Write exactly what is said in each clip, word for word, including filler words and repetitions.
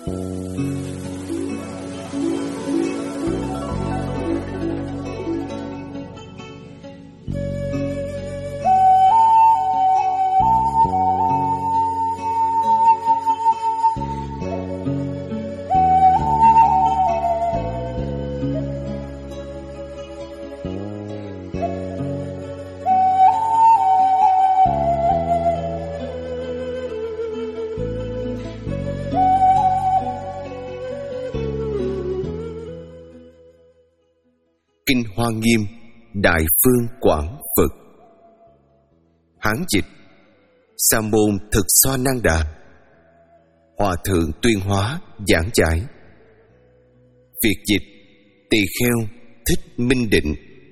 Kinh Hoa Nghiêm Đại Phương Quảng Phật. Hán dịch Sa môn Thực Xoa Năng Đà. Hòa thượng Tuyên Hóa giảng giải. Việt dịch Tỳ Kheo Thích Minh Định.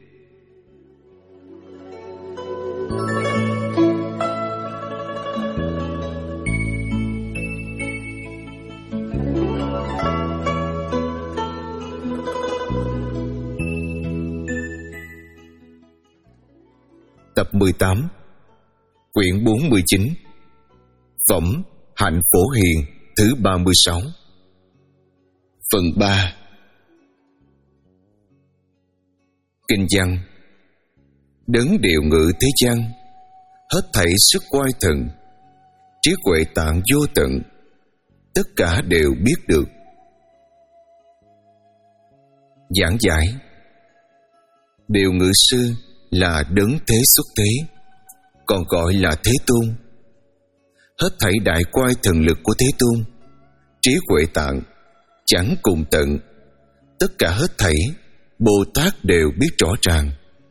Tập mười tám, quyển bốn mươi chín, phẩm Hạnh Phổ Hiền thứ ba mươi sáu. Phần ba. Kinh văn. Đấng điều ngự thế gian, hết thảy sức oai thần, trí huệ tạng vô tận, tất cả đều biết được. Giảng giải. Điều ngự sư là đấng thế xuất thế, còn gọi là Thế Tôn. Hết thảy đại quai thần lực của Thế Tôn, trí huệ tạng chẳng cùng tận, tất cả hết thảy Bồ Tát đều biết rõ ràng.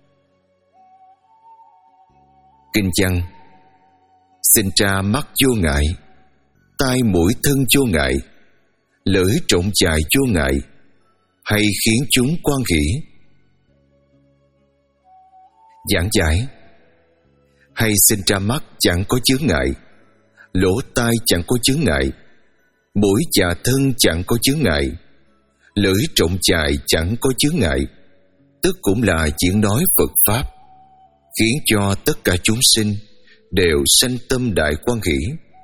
Kinh văn. Sinh ra mắt vô ngại, tai mũi thân vô ngại, lưỡi trọng dài vô ngại, hay khiến chúng quan hỷ. Giảng giải. Hay sinh ra mắt chẳng có chướng ngại, lỗ tai chẳng có chướng ngại, mũi và thân chẳng có chướng ngại, lưỡi trọng dài chẳng có chướng ngại, tức cũng là diễn nói Phật Pháp, khiến cho tất cả chúng sinh đều sanh tâm đại quan hỷ.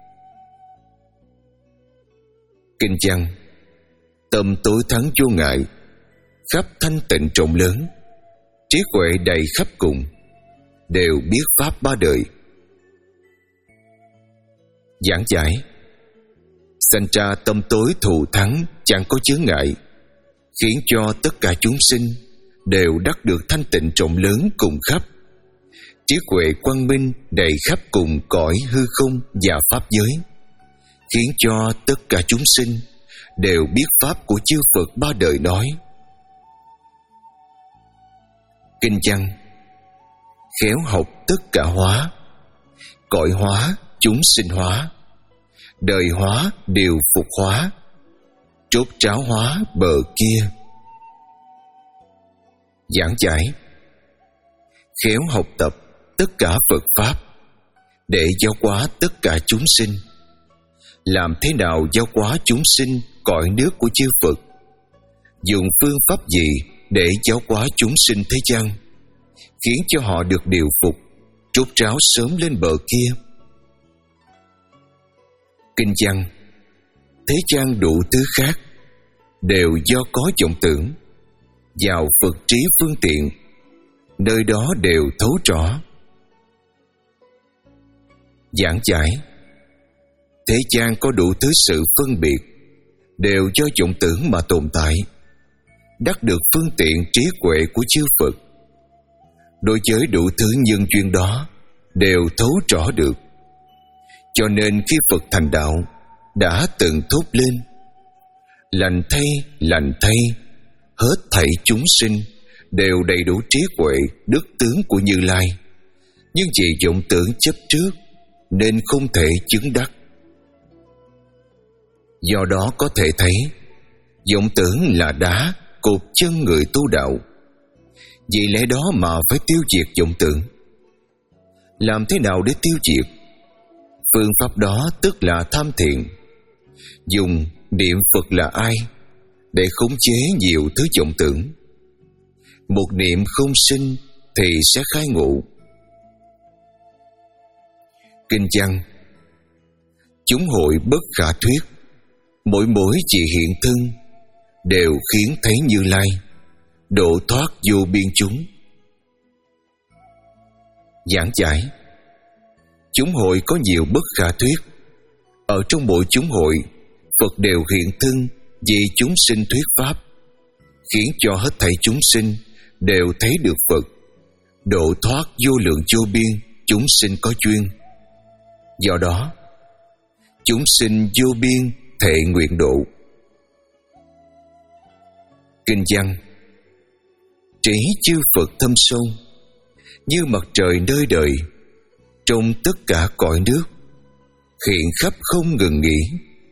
Kinh văn. Tâm tối thắng vô ngại, khắp thanh tịnh rộng lớn, trí huệ đầy khắp cùng, đều biết Pháp ba đời. Giảng giải. Sanh ra tâm tối thù thắng chẳng có chướng ngại, khiến cho tất cả chúng sinh đều đắc được thanh tịnh rộng lớn cùng khắp, trí huệ quang minh đầy khắp cùng cõi hư không và Pháp giới, khiến cho tất cả chúng sinh đều biết Pháp của chư Phật ba đời nói. Kinh văn. Khéo học tất cả hóa, cõi hóa chúng sinh hóa, đời hóa đều phục hóa, trốt tráo hóa bờ kia. Giảng giải. Khéo học tập tất cả Phật Pháp để giáo hóa tất cả chúng sinh. Làm thế nào giáo hóa chúng sinh cõi nước của chư Phật? Dùng phương pháp gì để giáo hóa chúng sinh thế gian, khiến cho họ được điều phục, trốt ráo sớm lên bờ kia? Kinh văn. Thế gian đủ thứ khác đều do có vọng tưởng, vào Phật trí phương tiện, nơi đó đều thấu rõ. Giảng giải. Thế gian có đủ thứ sự phân biệt, đều do vọng tưởng mà tồn tại, đắc được phương tiện trí huệ của chư Phật. Đối với đủ thứ nhân duyên đó đều thấu rõ được. Cho nên khi Phật thành đạo đã từng thốt lên: lành thay, lành thay, hết thảy chúng sinh đều đầy đủ trí huệ đức tướng của Như Lai, nhưng vì vọng tưởng chấp trước nên không thể chứng đắc. Do đó có thể thấy vọng tưởng là đá cột chân người tu đạo. Vì lẽ đó mà phải tiêu diệt vọng tưởng. Làm thế nào để tiêu diệt? Phương pháp đó tức là tham thiền. Dùng niệm Phật là ai để khống chế nhiều thứ vọng tưởng. Một niệm không sinh thì sẽ khai ngộ. Kinh văn. Chúng hội bất khả thuyết, Mỗi mỗi chỉ hiện thân đều khiến thấy Như Lai độ thoát vô biên chúng. Giảng giải: chúng hội có nhiều bất khả thuyết. Ở trong mỗi chúng hội, Phật đều hiện thân vì chúng sinh thuyết pháp, khiến cho hết thảy chúng sinh đều thấy được Phật, độ thoát vô lượng vô biên chúng sinh có duyên. Do đó, chúng sinh vô biên thệ nguyện độ. Kinh văn: trí chư Phật thâm sâu, như mặt trời nơi đời, trong tất cả cõi nước, hiện khắp không ngừng nghỉ.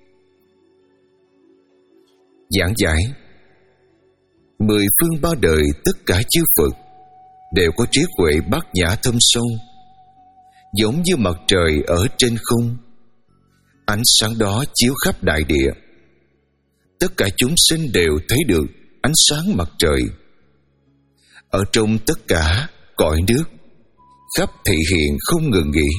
Giảng giải: mười phương ba đời tất cả chư Phật đều có trí huệ bát nhã thâm sâu, giống như mặt trời ở trên không. Ánh sáng đó chiếu khắp đại địa, tất cả chúng sinh đều thấy được ánh sáng mặt trời. Ở trong tất cả cõi nước, khắp thị hiện không ngừng nghỉ.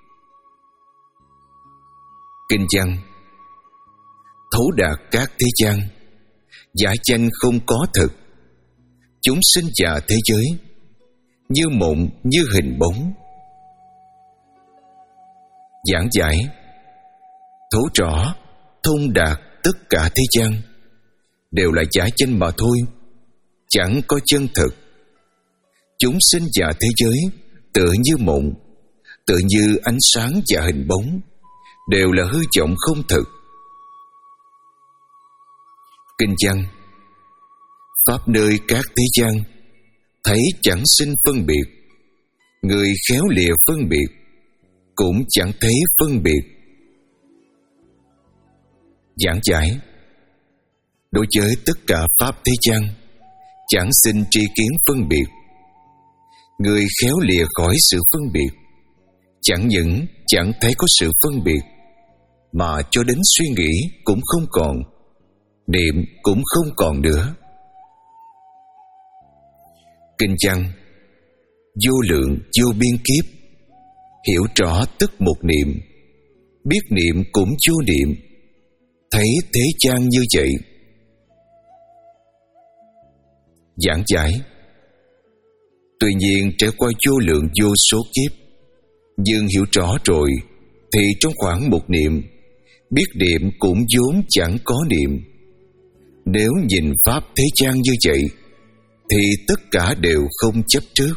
Kinh văn: thấu đạt các thế gian, giả chanh không có thực. Chúng sinh và thế giới, như mộng như hình bóng. Giảng giải: thấu rõ, thông đạt tất cả thế gian đều là giả chanh mà thôi, chẳng có chân thực. Chúng sinh và thế giới tựa như mộng, tựa như ánh sáng và hình bóng, đều là hư vọng không thực. Kinh văn: pháp nơi các thế gian, thấy chẳng sinh phân biệt. Người khéo lìa phân biệt, cũng chẳng thấy phân biệt. Giảng giải: đối với tất cả pháp thế gian, chẳng sinh tri kiến phân biệt. Người khéo lìa khỏi sự phân biệt, chẳng những chẳng thấy có sự phân biệt, mà cho đến suy nghĩ cũng không còn, niệm cũng không còn nữa. Kinh văn: vô lượng vô biên kiếp, hiểu rõ tức một niệm, biết niệm cũng vô niệm, thấy thế gian như vậy. Giảng giải: tuy nhiên trải qua vô lượng vô số kiếp, nhưng hiểu rõ rồi thì trong khoảng một niệm, biết niệm cũng vốn chẳng có niệm. Nếu nhìn pháp thế gian như vậy, thì tất cả đều không chấp trước.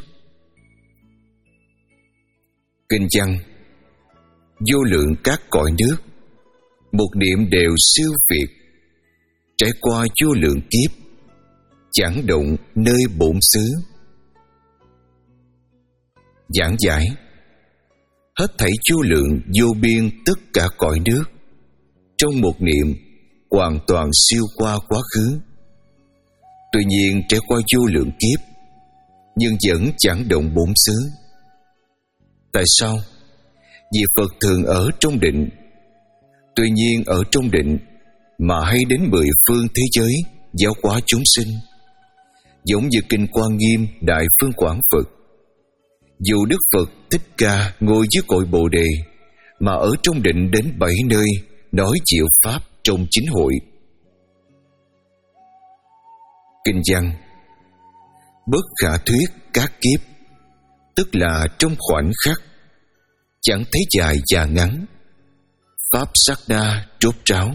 Kinh văn: vô lượng các cõi nước, một niệm đều siêu việt. Trải qua vô lượng kiếp, chẳng động nơi bổn xứ. Giảng giải: hết thảy vô lượng vô biên tất cả cõi nước, trong một niệm hoàn toàn siêu qua quá khứ. Tuy nhiên trải qua vô lượng kiếp, nhưng vẫn chẳng động bổn xứ. Tại sao? Vì Phật thường ở trong định. Tuy nhiên ở trong định mà hay đến mười phương thế giới giáo hóa chúng sinh, giống như kinh Quan Nghiêm Đại Phương Quảng Phật. Dù Đức Phật Thích Ca ngồi dưới cội Bồ Đề, mà ở trong định đến bảy nơi nói diệu pháp trong chính hội. Kinh văn: bất khả thuyết các kiếp, tức là trong khoảnh khắc, chẳng thấy dài và ngắn, pháp sát na trốt ráo.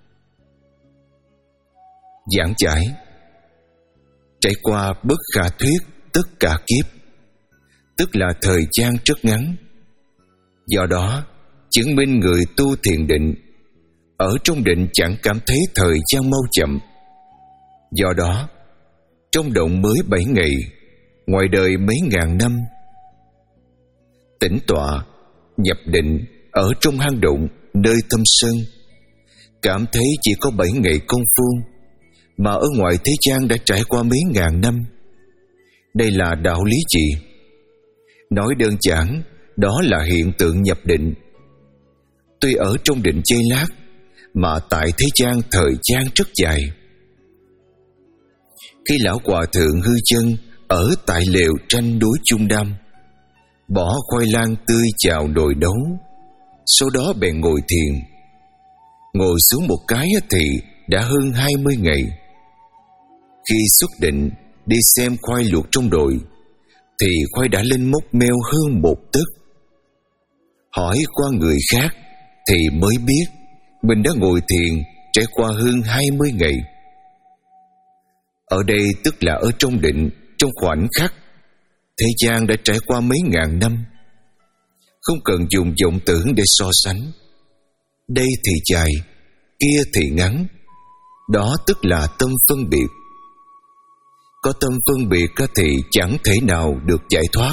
Giảng giải: trải qua bất khả thuyết tất cả kiếp, tức là thời gian rất ngắn. Do đó chứng minh người tu thiền định, ở trong định chẳng cảm thấy thời gian mau chậm. Do đó trong động mới bảy ngày, ngoài đời mấy ngàn năm. Tĩnh tọa, nhập định ở trong hang động nơi thâm sơn, cảm thấy chỉ có bảy ngày công phu, mà ở ngoài thế gian đã trải qua mấy ngàn năm. Đây là đạo lý gì? Nói đơn giản, đó là hiện tượng nhập định. Tuy ở trong định giây lát, mà tại thế gian thời gian rất dài. Khi lão hòa thượng hư chân ở tại lều tranh núi Chung Đam, bỏ khoai lang tươi vào nồi nấu, sau đó bèn ngồi thiền. Ngồi xuống một cái thì đã hơn hai mươi ngày. Khi xuất định đi xem khoai luộc trong đồi thì khoai đã lên mốc meo hơn một tấc. Hỏi qua người khác thì mới biết mình đã ngồi thiền trải qua hơn hai mươi ngày. Ở đây tức là ở trong định, trong khoảnh khắc. Thế gian đã trải qua mấy ngàn năm, không cần dùng vọng tưởng để so sánh. Đây thì dài, kia thì ngắn. Đó tức là tâm phân biệt. Có tâm phân biệt thì chẳng thể nào được giải thoát.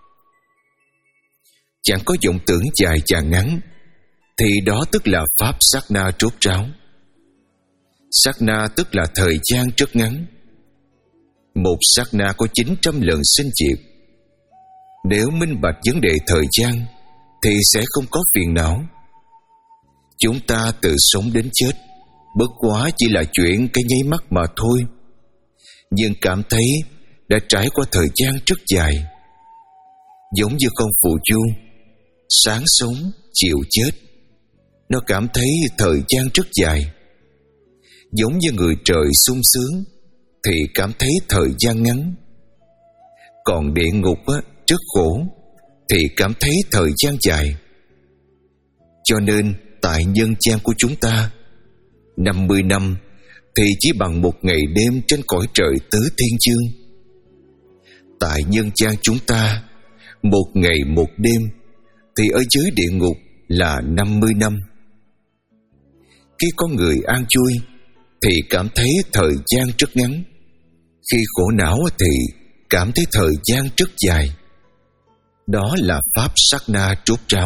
Chẳng có vọng tưởng dài và ngắn, thì đó tức là pháp sát na rốt ráo. Sát na tức là thời gian rất ngắn. Một sát na có chín trăm lần sinh diệt. Nếu minh bạch vấn đề thời gian thì sẽ không có phiền não. Chúng ta từ sống đến chết bất quá chỉ là chuyện cái nháy mắt mà thôi, nhưng cảm thấy đã trải qua thời gian rất dài. Giống như con phù du, sáng sống, chiều chết. Nó cảm thấy thời gian rất dài. Giống như người trời sung sướng thì cảm thấy thời gian ngắn. Còn địa ngục á, rất khổ thì cảm thấy thời gian dài. Cho nên tại nhân gian của chúng ta, năm mươi năm thì chỉ bằng một ngày đêm trên cõi trời tứ thiên dương. Tại nhân gian chúng ta, một ngày một đêm thì ở dưới địa ngục là năm mươi năm. Khi có người an vui thì cảm thấy thời gian rất ngắn. Khi khổ não thì cảm thấy thời gian rất dài. Đó là pháp sát na rốt ráo.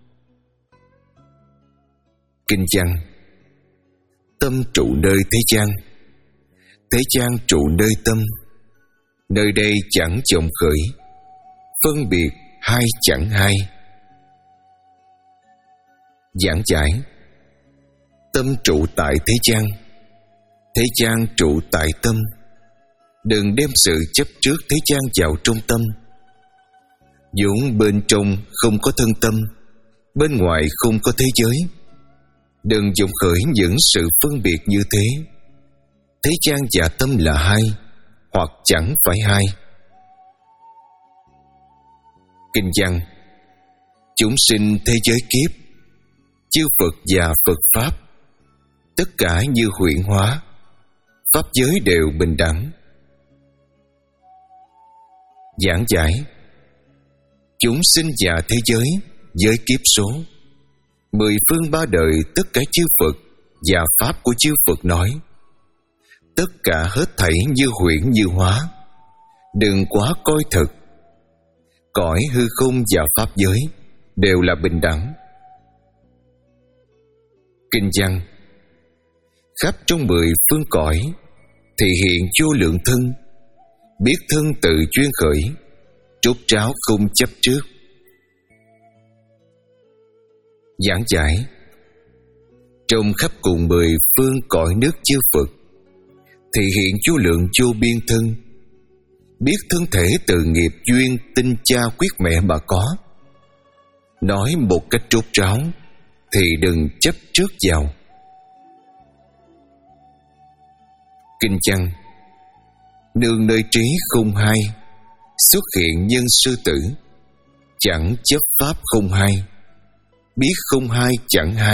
Kinh văn: tâm trụ nơi thế gian, thế gian trụ nơi tâm. Nơi đây chẳng vọng khởi, phân biệt hai chẳng hai. Giảng giải: tâm trụ tại thế gian, thế gian trụ tại tâm. Đừng đem sự chấp trước thế gian vào trong tâm. vốn bên trong không có thân tâm, bên ngoài không có thế giới. Đừng vọng khởi những sự phân biệt như thế. Thế gian và tâm là hai, hoặc chẳng phải hai. Kinh văn: chúng sinh thế giới kiếp, chư Phật và Phật Pháp, tất cả như huyễn hóa, pháp giới đều bình đẳng. Giảng giải: chúng sinh và thế giới, giới kiếp số, mười phương ba đời tất cả chư Phật và Pháp của chư Phật nói, tất cả hết thảy như huyễn như hóa, đừng quá coi thực. Cõi hư không và Pháp giới đều là bình đẳng. Kinh văn: khắp trong mười phương cõi thì hiện vô lượng thân, biết thân tự duyên khởi, rốt ráo không chấp trước. Giảng giải: trong khắp cùng mười phương cõi nước chư Phật thì hiện vô lượng vô biên thân, biết thân thể từ nghiệp duyên tinh cha quyết mẹ mà có. Nói một cách rốt ráo thì đừng chấp trước vào. Kinh văn: nương nơi trí không hai, xuất hiện nhân sư tử, chẳng chấp pháp không hai, biết không hai chẳng hai.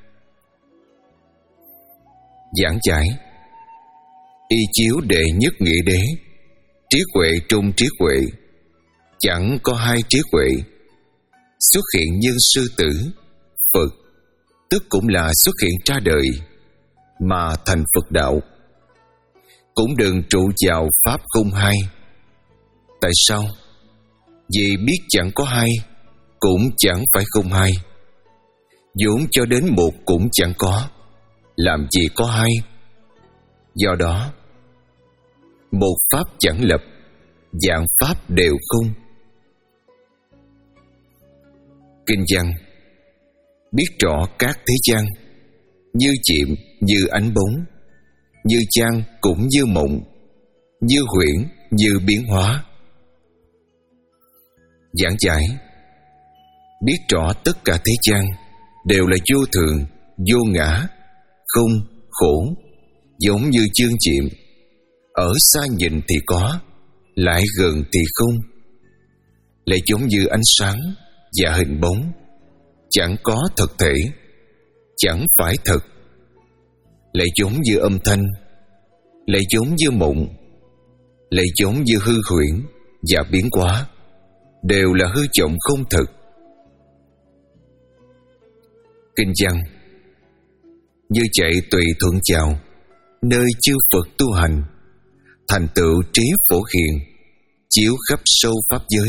Giảng giải: y chiếu đệ nhất nghĩa đế, trí huệ trung trí huệ, chẳng có hai trí huệ. Xuất hiện nhân sư tử, Phật, tức cũng là xuất hiện ra đời, mà thành Phật đạo. Cũng đừng trụ vào pháp không hai. Tại sao? Vì biết chẳng có hai, cũng chẳng phải không hai. vốn cho đến một cũng chẳng có, làm gì có hai. Do đó, một pháp chẳng lập, vạn pháp đều không. Kinh văn: biết rõ các thế gian, như chiệm như ánh bóng, như chan cũng như mộng, như huyễn như biến hóa. Giảng giải: biết rõ tất cả thế gian đều là vô thường, vô ngã, không, khổ, giống như chương chiệm, ở xa nhìn thì có, lại gần thì không. Lại giống như ánh sáng và hình bóng, chẳng có thực thể, chẳng phải thật. Lại giống như âm thanh, lại giống như mộng, lại giống như hư huyễn và biến hóa, đều là hư vọng không thực. Kinh văn: như chạy tùy thuận chào, nơi chư Phật tu hành, thành tựu trí phổ hiền, chiếu khắp sâu pháp giới.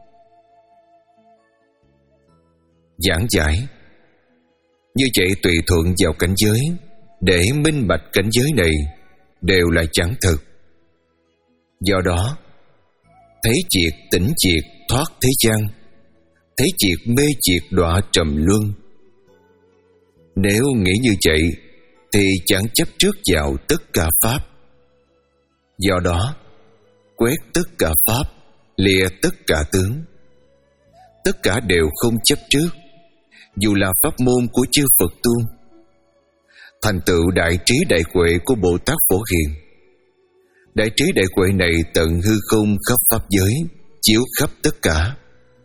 Giảng giải: như chạy tùy thuận vào cảnh giới, để minh bạch cảnh giới này đều là chẳng thực. Do đó, thấy triệt tỉnh triệt thoát thế gian, thấy triệt mê triệt đọa trầm luân. Nếu nghĩ như vậy thì chẳng chấp trước vào tất cả pháp. Do đó, quét tất cả pháp, lìa tất cả tướng, tất cả đều không chấp trước, dù là pháp môn của chư Phật tu. Thành tựu đại trí đại huệ của Bồ Tát Phổ Hiền. Đại trí đại huệ này tận hư không khắp pháp giới, chiếu khắp tất cả.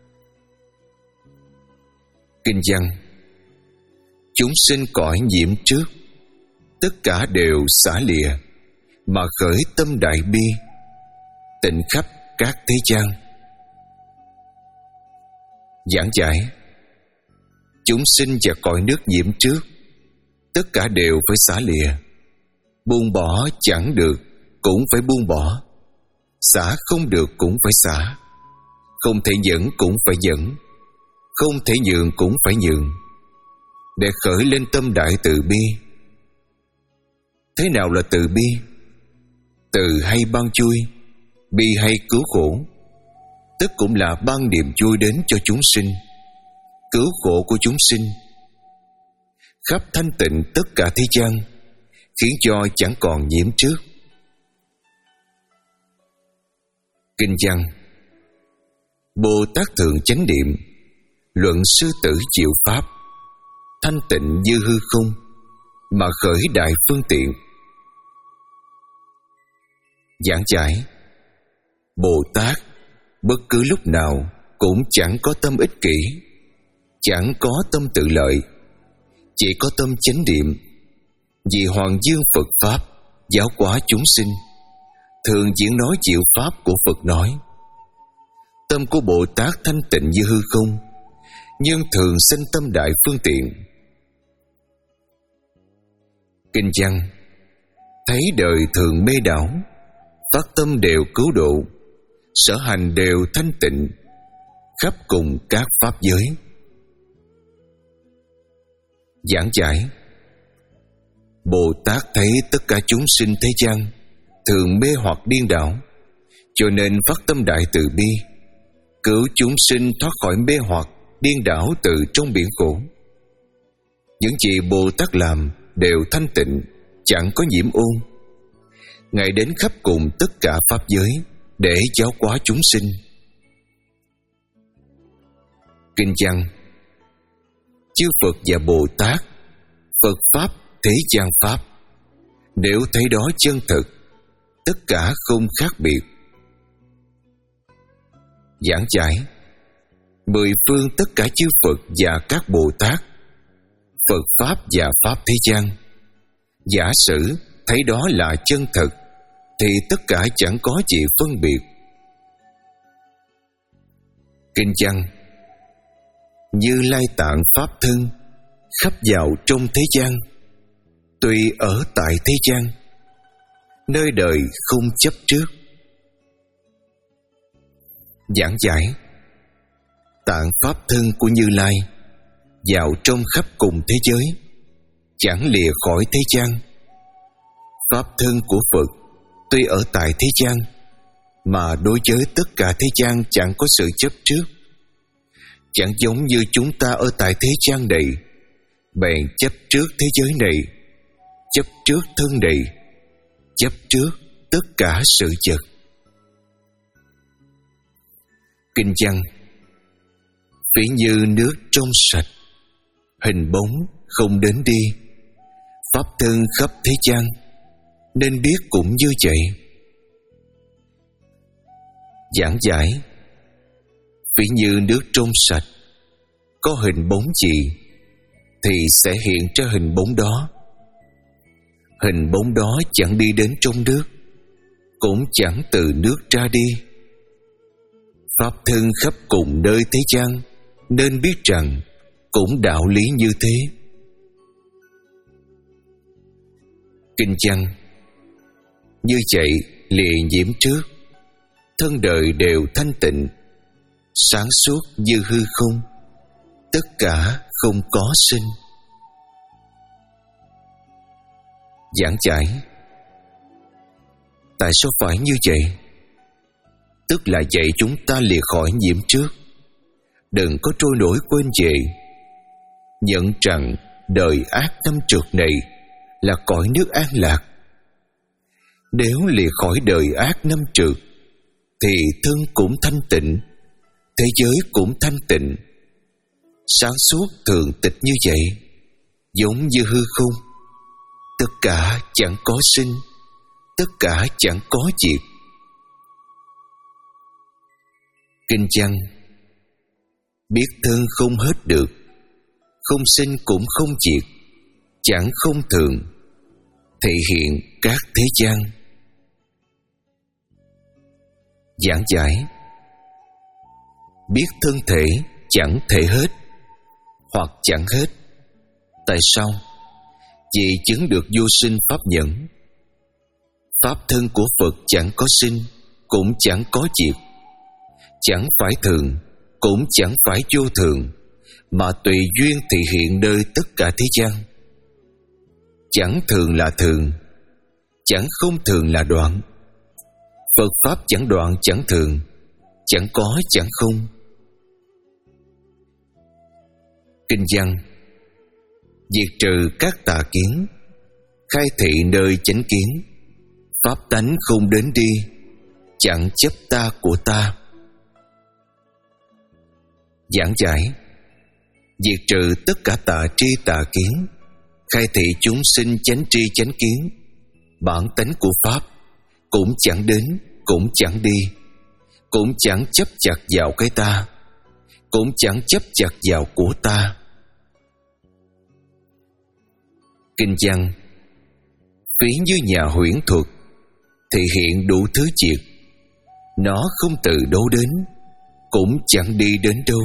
Kinh văn: chúng sinh cõi nhiễm trước, tất cả đều xả lìa, mà khởi tâm đại bi, tịnh khắp các thế gian. Giảng giải: chúng sinh và cõi nước nhiễm trước, tất cả đều phải xả lìa. Buông bỏ chẳng được cũng phải buông bỏ, xả không được cũng phải xả, không thể dẫn cũng phải dẫn, không thể nhường cũng phải nhường, để khởi lên tâm đại từ bi. Thế nào là từ bi? Từ hay ban vui, bi hay cứu khổ, tức cũng là ban niềm vui đến cho chúng sinh, cứu khổ của chúng sinh, khắp thanh tịnh tất cả thế gian, khiến cho chẳng còn nhiễm trước. Kinh văn: Bồ Tát Thượng Chánh Niệm, luận sư tử diệu pháp, thanh tịnh như hư không, mà khởi đại phương tiện. Giảng giải: Bồ Tát bất cứ lúc nào cũng chẳng có tâm ích kỷ, chẳng có tâm tự lợi, chỉ có tâm chánh niệm, vì Hoàng Dương Phật Pháp giáo hóa chúng sinh, thường diễn nói diệu pháp của Phật nói. Tâm của Bồ Tát thanh tịnh như hư không, nhưng thường sanh tâm đại phương tiện. Kinh văn: thấy đời thường mê đảo, phát tâm đều cứu độ, sở hành đều thanh tịnh, khắp cùng các pháp giới. Giảng giải: Bồ Tát thấy tất cả chúng sinh thế gian thường mê hoặc điên đảo, cho nên phát tâm đại từ bi, cứu chúng sinh thoát khỏi mê hoặc điên đảo từ trong biển khổ. Những gì Bồ Tát làm đều thanh tịnh, chẳng có nhiễm ô. Ngài đến khắp cùng tất cả pháp giới để giáo hóa chúng sinh. Kinh văn: chư Phật và Bồ Tát, Phật Pháp thế gian Pháp, nếu thấy đó chân thực, tất cả không khác biệt. Giảng giải: mười phương tất cả chư Phật và các Bồ Tát, Phật Pháp và Pháp thế gian, giả sử thấy đó là chân thực, thì tất cả chẳng có gì phân biệt. Kinh văn: Như Lai Tạng Pháp thân, khắp vào trong thế gian, tuy ở tại thế gian, nơi đời không chấp trước. Giảng giải: Tạng Pháp thân của Như Lai vào trong khắp cùng thế giới, chẳng lìa khỏi thế gian. Pháp thân của Phật tuy ở tại thế gian, mà đối với tất cả thế gian chẳng có sự chấp trước. Chẳng giống như chúng ta ở tại thế gian này, bèn chấp trước thế giới này, chấp trước thân này, chấp trước tất cả sự vật. Kinh văn: ví như nước trong sạch, hình bóng không đến đi, pháp thân khắp thế gian, nên biết cũng như vậy. Giảng giải: ví như nước trong sạch, có hình bóng gì thì sẽ hiện ra hình bóng đó. Hình bóng đó chẳng đi đến trong nước, cũng chẳng từ nước ra đi. Pháp thân khắp cùng nơi thế gian, nên biết rằng cũng đạo lý như thế. Kinh văn: như vậy lìa nhiễm trước, thân đời đều thanh tịnh, sáng suốt như hư không, tất cả không có sinh. Giảng giải: tại sao phải như vậy? Tức là dạy chúng ta lìa khỏi nhiễm trước, đừng có trôi nổi quên về, nhận rằng đời ác năm trượt này là cõi nước an lạc. Nếu lìa khỏi đời ác năm trượt, thì thân cũng thanh tịnh, thế giới cũng thanh tịnh, sáng suốt thường tịch như vậy, giống như hư không, tất cả chẳng có sinh, tất cả chẳng có diệt. Kinh văn: biết thân không hết được, không sinh cũng không diệt, chẳng không thường, thể hiện các thế gian. Giảng giải: biết thân thể chẳng thể hết, hoặc chẳng hết. Tại sao? Vì chứng được vô sinh pháp nhẫn. Pháp thân của Phật chẳng có sinh, cũng chẳng có diệt, chẳng phải thường, cũng chẳng phải vô thường, mà tùy duyên thị hiện nơi tất cả thế gian. Chẳng thường là thường, chẳng không thường là đoạn. Phật Pháp chẳng đoạn chẳng thường, chẳng có chẳng không. Kinh văn: diệt trừ các tà kiến, khai thị nơi chánh kiến, pháp tánh không đến đi, chẳng chấp ta của ta. Giảng giải: diệt trừ tất cả tà tri tà kiến, khai thị chúng sinh chánh tri chánh kiến, bản tánh của Pháp cũng chẳng đến, cũng chẳng đi, cũng chẳng chấp chặt vào cái ta, cũng chẳng chấp chặt vào của ta. Kinh văn: ví như nhà huyễn thuật, thì hiện đủ thứ việc, nó không từ đâu đến, cũng chẳng đi đến đâu.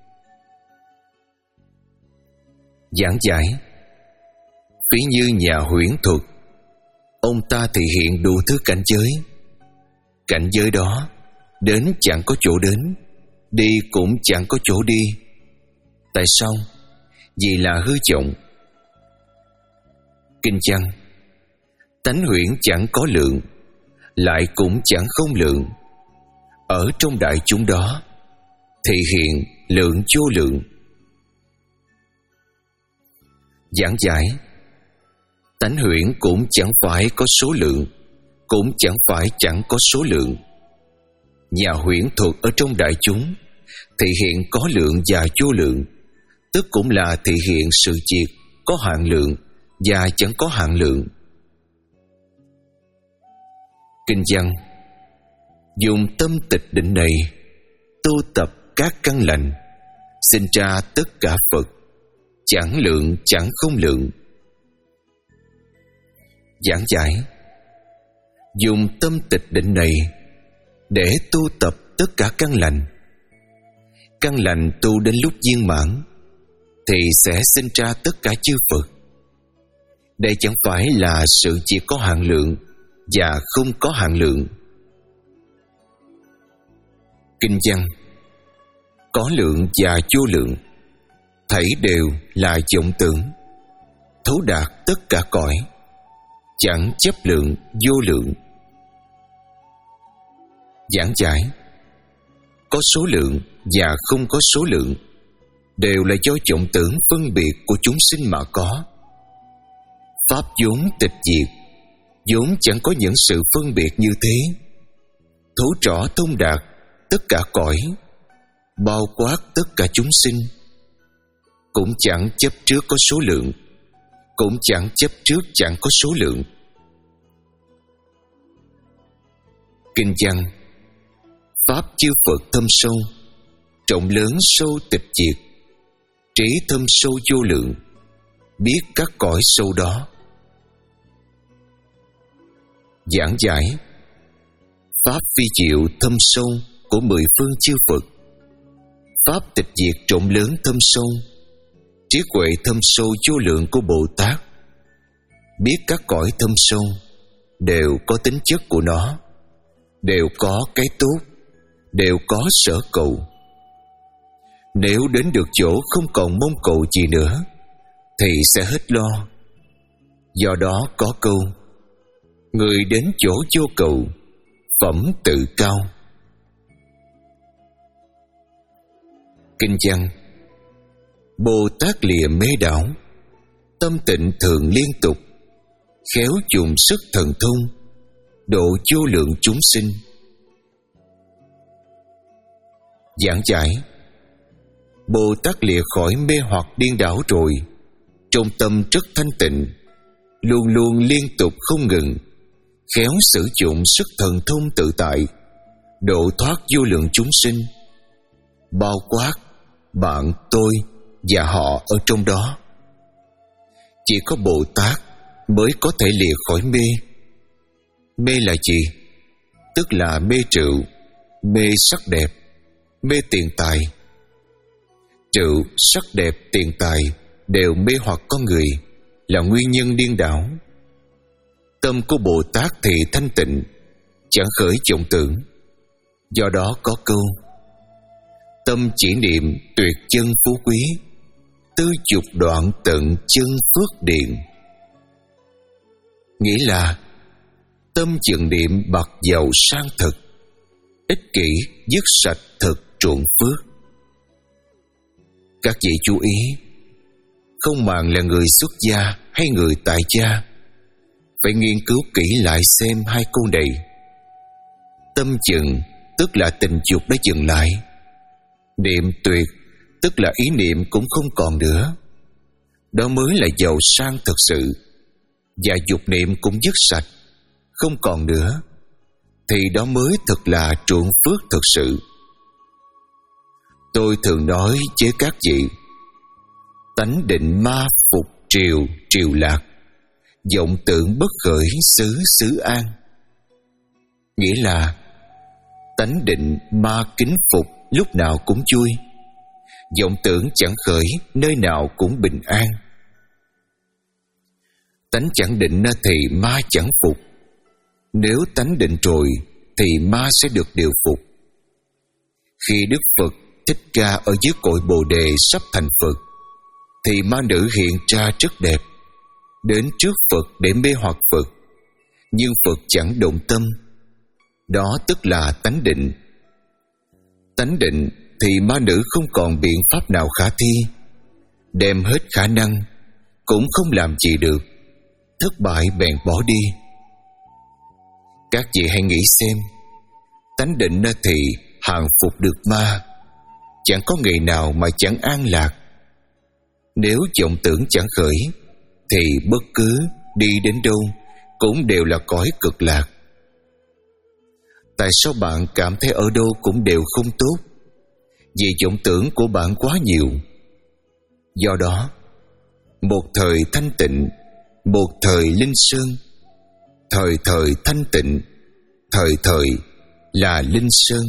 Giảng giải: ví như nhà huyễn thuật, ông ta thì hiện đủ thứ cảnh giới. Cảnh giới đó đến chẳng có chỗ đến, đi cũng chẳng có chỗ đi. Tại sao? Vì là hư vọng. Kinh văn: tánh huyễn chẳng có lượng, lại cũng chẳng không lượng. Ở trong đại chúng đó thì hiện lượng vô lượng. Giảng giải: tánh huyễn cũng chẳng phải có số lượng, cũng chẳng phải chẳng có số lượng. Nhà huyễn thuật ở trong đại chúng thì hiện có lượng và vô lượng, tức cũng là thị hiện sự việc có hạn lượng và chẳng có hạn lượng. Kinh văn: dùng tâm tịch định này tu tập các căn lành, sinh ra tất cả Phật, chẳng lượng chẳng không lượng. Giảng giải: dùng tâm tịch định này để tu tập tất cả căn lành. Căn lành tu đến lúc viên mãn thì sẽ sinh ra tất cả chư Phật. Đây chẳng phải là sự chỉ có hạn lượng và không có hạn lượng. Kinh văn: có lượng và vô lượng, thảy đều là vọng tưởng, thấu đạt tất cả cõi, chẳng chấp lượng vô lượng. Giảng giải: có số lượng và không có số lượng đều là do vọng tưởng phân biệt của chúng sinh mà có. Pháp vốn tịch diệt, vốn chẳng có những sự phân biệt như thế. Thấu rõ thông đạt tất cả cõi, bao quát tất cả chúng sinh, cũng chẳng chấp trước có số lượng, cũng chẳng chấp trước, chẳng có số lượng. Kinh văn: pháp chư Phật thâm sâu, trọng lớn sâu tịch diệt, trí thâm sâu vô lượng, biết các cõi sâu đó. Giảng giải: pháp phi diệu thâm sâu của mười phương chư Phật, pháp tịch diệt rộng lớn thâm sâu, trí huệ thâm sâu vô lượng của Bồ Tát, biết các cõi thâm sâu đều có tính chất của nó, đều có cái tốt, đều có sở cầu. Nếu đến được chỗ không còn mong cầu gì nữa thì sẽ hết lo. Do đó có câu: người đến chỗ vô cầu, phẩm tự cao. Kinh văn: Bồ Tát lìa mê đảo, tâm tịnh thường liên tục, khéo dùng sức thần thông, độ vô lượng chúng sinh. Giảng giải: Bồ Tát lìa khỏi mê hoặc điên đảo rồi, trong tâm rất thanh tịnh, luôn luôn liên tục không ngừng, khéo sử dụng sức thần thông tự tại, độ thoát vô lượng chúng sinh, bao quát bạn, tôi và họ ở trong đó. Chỉ có Bồ Tát mới có thể lìa khỏi mê. Mê là gì? Tức là mê rượu, mê sắc đẹp, mê tiền tài. Rượu, sắc đẹp, tiền tài đều mê hoặc con người, là nguyên nhân điên đảo. Tâm của Bồ Tát thì thanh tịnh, chẳng khởi vọng tưởng. Do đó có câu: tâm chỉ niệm tuyệt chân phú quý, tư dục đoạn tận chân phước điện. Nghĩa là tâm chừng niệm bạc giàu sang thực, ích kỷ dứt sạch thực truộng phước. Các vị chú ý, không màng là người xuất gia hay người tại gia, phải nghiên cứu kỹ lại xem hai câu này. Tâm chừng tức là tình dục đã dừng lại, niệm tuyệt tức là ý niệm cũng không còn nữa. Đó mới là giàu sang thực sự. Và dục niệm cũng dứt sạch, không còn nữa, thì đó mới thực là truộng phước thực sự. Tôi thường nói với các vị: tánh định ma phục triều, triều lạc, vọng tưởng bất khởi xứ, xứ an. Nghĩa là tánh định ma kính phục lúc nào cũng vui, vọng tưởng chẳng khởi nơi nào cũng bình an. Tánh chẳng định thì ma chẳng phục, nếu tánh định rồi thì ma sẽ được điều phục. Khi Đức Phật Thích Ca ở dưới cội Bồ Đề sắp thành Phật, thì ma nữ hiện ra rất đẹp, đến trước Phật để mê hoặc Phật, nhưng Phật chẳng động tâm. Đó tức là tánh định. Tánh định thì ma nữ không còn biện pháp nào khả thi, đem hết khả năng cũng không làm gì được, thất bại bèn bỏ đi. Các vị hãy nghĩ xem, tánh định thì hàng phục được ma, chẳng có ngày nào mà chẳng an lạc. Nếu vọng tưởng chẳng khởi, thì bất cứ đi đến đâu cũng đều là cõi cực lạc. Tại sao bạn cảm thấy ở đâu cũng đều không tốt? Vì vọng tưởng của bạn quá nhiều. Do đó, một thời thanh tịnh, một thời linh sơn, thời thời thanh tịnh, thời thời là linh sơn.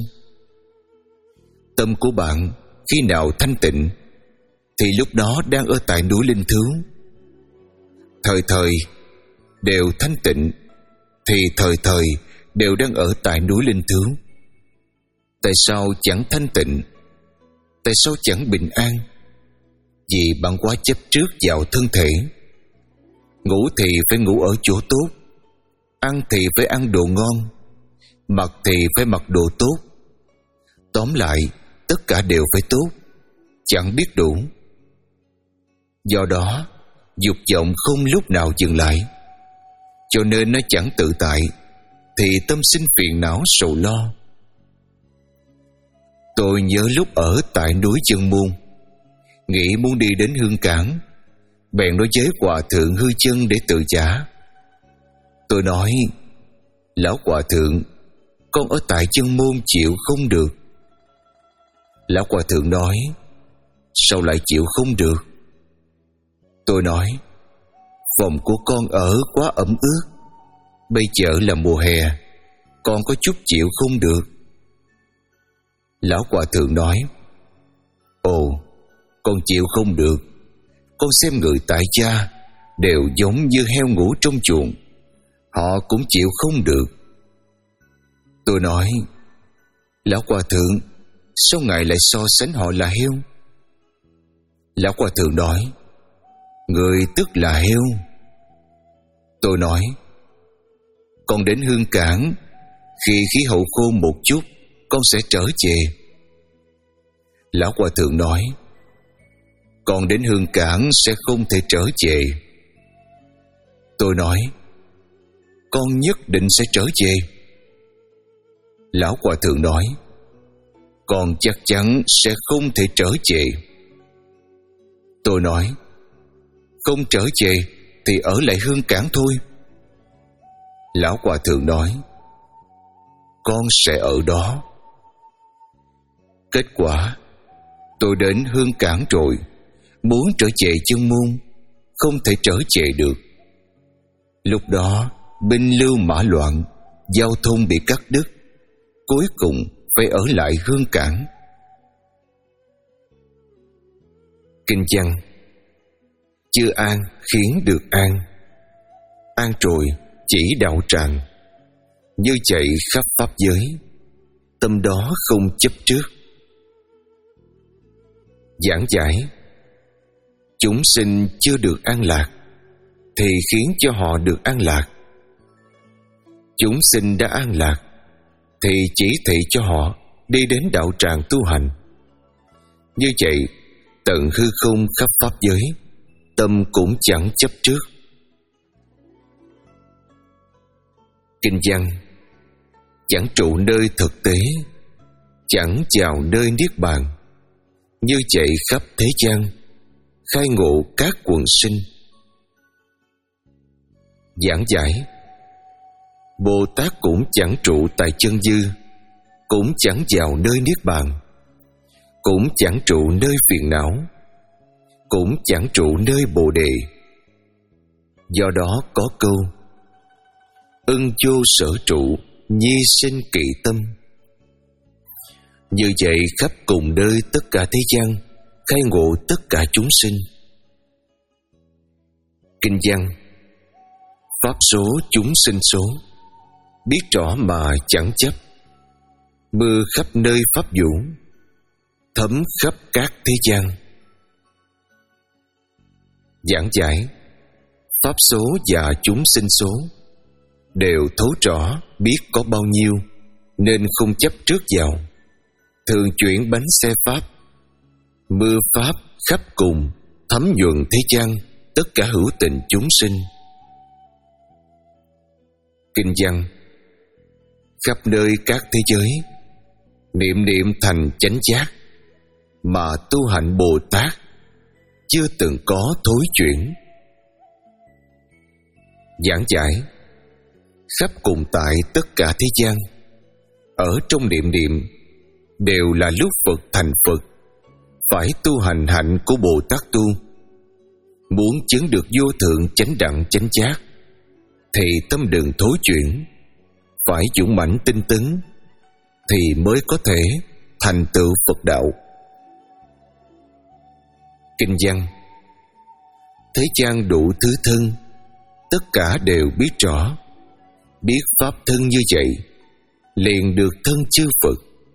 Tâm của bạn khi nào thanh tịnh thì lúc đó đang ở tại núi linh thiếu. Thời thời đều thanh tịnh thì thời thời đều đang ở tại núi linh thiếu. Tại sao chẳng thanh tịnh? Tại sao chẳng bình an? Vì bạn quá chấp trước vào thân thể. Ngủ thì phải ngủ ở chỗ tốt, ăn thì phải ăn đồ ngon, mặc thì phải mặc đồ tốt. Tóm lại, tất cả đều phải tốt, chẳng biết đủ. Do đó, dục vọng không lúc nào dừng lại, cho nên nó chẳng tự tại, thì tâm sinh phiền não sầu lo. Tôi nhớ lúc ở tại núi Chân Môn, nghĩ muốn đi đến Hương Cảng, bèn nói với hòa thượng hư chân để tự trả. Tôi nói: Lão hòa thượng, con ở tại chân môn chịu không được. Lão hòa thượng nói: Sao lại chịu không được? Tôi nói: Phòng của con ở quá ẩm ướt, bây giờ là mùa hè, con có chút chịu không được. Lão hòa thượng nói: Ồ, con chịu không được. Con xem người tại gia đều giống như heo ngủ trong chuồng, họ cũng chịu không được. Tôi nói: Lão hòa thượng, sao ngài lại so sánh họ là heo? Lão hòa thượng nói: Người tức là heo. Tôi nói: Con đến Hương Cảng, khi khí hậu khô một chút, con sẽ trở về. Lão hòa thượng nói: Con đến Hương Cảng sẽ không thể trở về. Tôi nói: Con nhất định sẽ trở về. Lão hòa thượng nói: Con chắc chắn sẽ không thể trở về. Tôi nói: Không trở về thì ở lại Hương Cảng thôi. Lão hòa thượng nói: Con sẽ ở đó. Kết quả, tôi đến Hương Cảng rồi, muốn trở về chân môn, không thể trở về được. Lúc đó binh lưu mã loạn, giao thông bị cắt đứt, cuối cùng phải ở lại Hương Cảng. Kinh văn: Chưa an khiến được an, an rồi chỉ đạo tràng. Như chạy khắp pháp giới, tâm đó không chấp trước. Giảng giải: Chúng sinh chưa được an lạc thì khiến cho họ được an lạc. Chúng sinh đã an lạc thì chỉ thị cho họ đi đến đạo tràng tu hành. Như vậy, tận hư không khắp pháp giới, tâm cũng chẳng chấp trước. Kinh văn: Chẳng trụ nơi thực tế, chẳng vào nơi niết bàn. Như vậy khắp thế gian, khai ngộ các quần sinh. Giảng giải: Bồ Tát cũng chẳng trụ tại chân dư, cũng chẳng vào nơi niết bàn, cũng chẳng trụ nơi phiền não, cũng chẳng trụ nơi bồ đề. Do đó có câu: Ưng vô sở trụ, nhi sinh kỵ tâm. Như vậy khắp cùng nơi tất cả thế gian, khai ngộ tất cả chúng sinh. Kinh văn: Pháp số chúng sinh số, biết rõ mà chẳng chấp. Mưa khắp nơi pháp vũ, thấm khắp các thế gian. Giảng giải: Pháp số và chúng sinh số đều thấu rõ biết có bao nhiêu, nên không chấp trước vào. Thường chuyển bánh xe pháp, mưa pháp khắp cùng, thấm nhuần thế gian, tất cả hữu tình chúng sinh. Kinh văn: Khắp nơi các thế giới, niệm niệm thành chánh giác, mà tu hạnh Bồ Tát chưa từng có thối chuyển. Giảng giải: Khắp cùng tại tất cả thế gian, ở trong niệm niệm đều là lúc Phật thành Phật, phải tu hành hạnh của Bồ Tát tu. Muốn chứng được vô thượng chánh đẳng chánh giác thì tâm đừng thối chuyển, phải dũng mãnh tinh tấn thì mới có thể thành tựu Phật đạo. Kinh văn: Thế gian đủ thứ thân, tất cả đều biết rõ. Biết pháp thân như vậy, liền được thân chư Phật.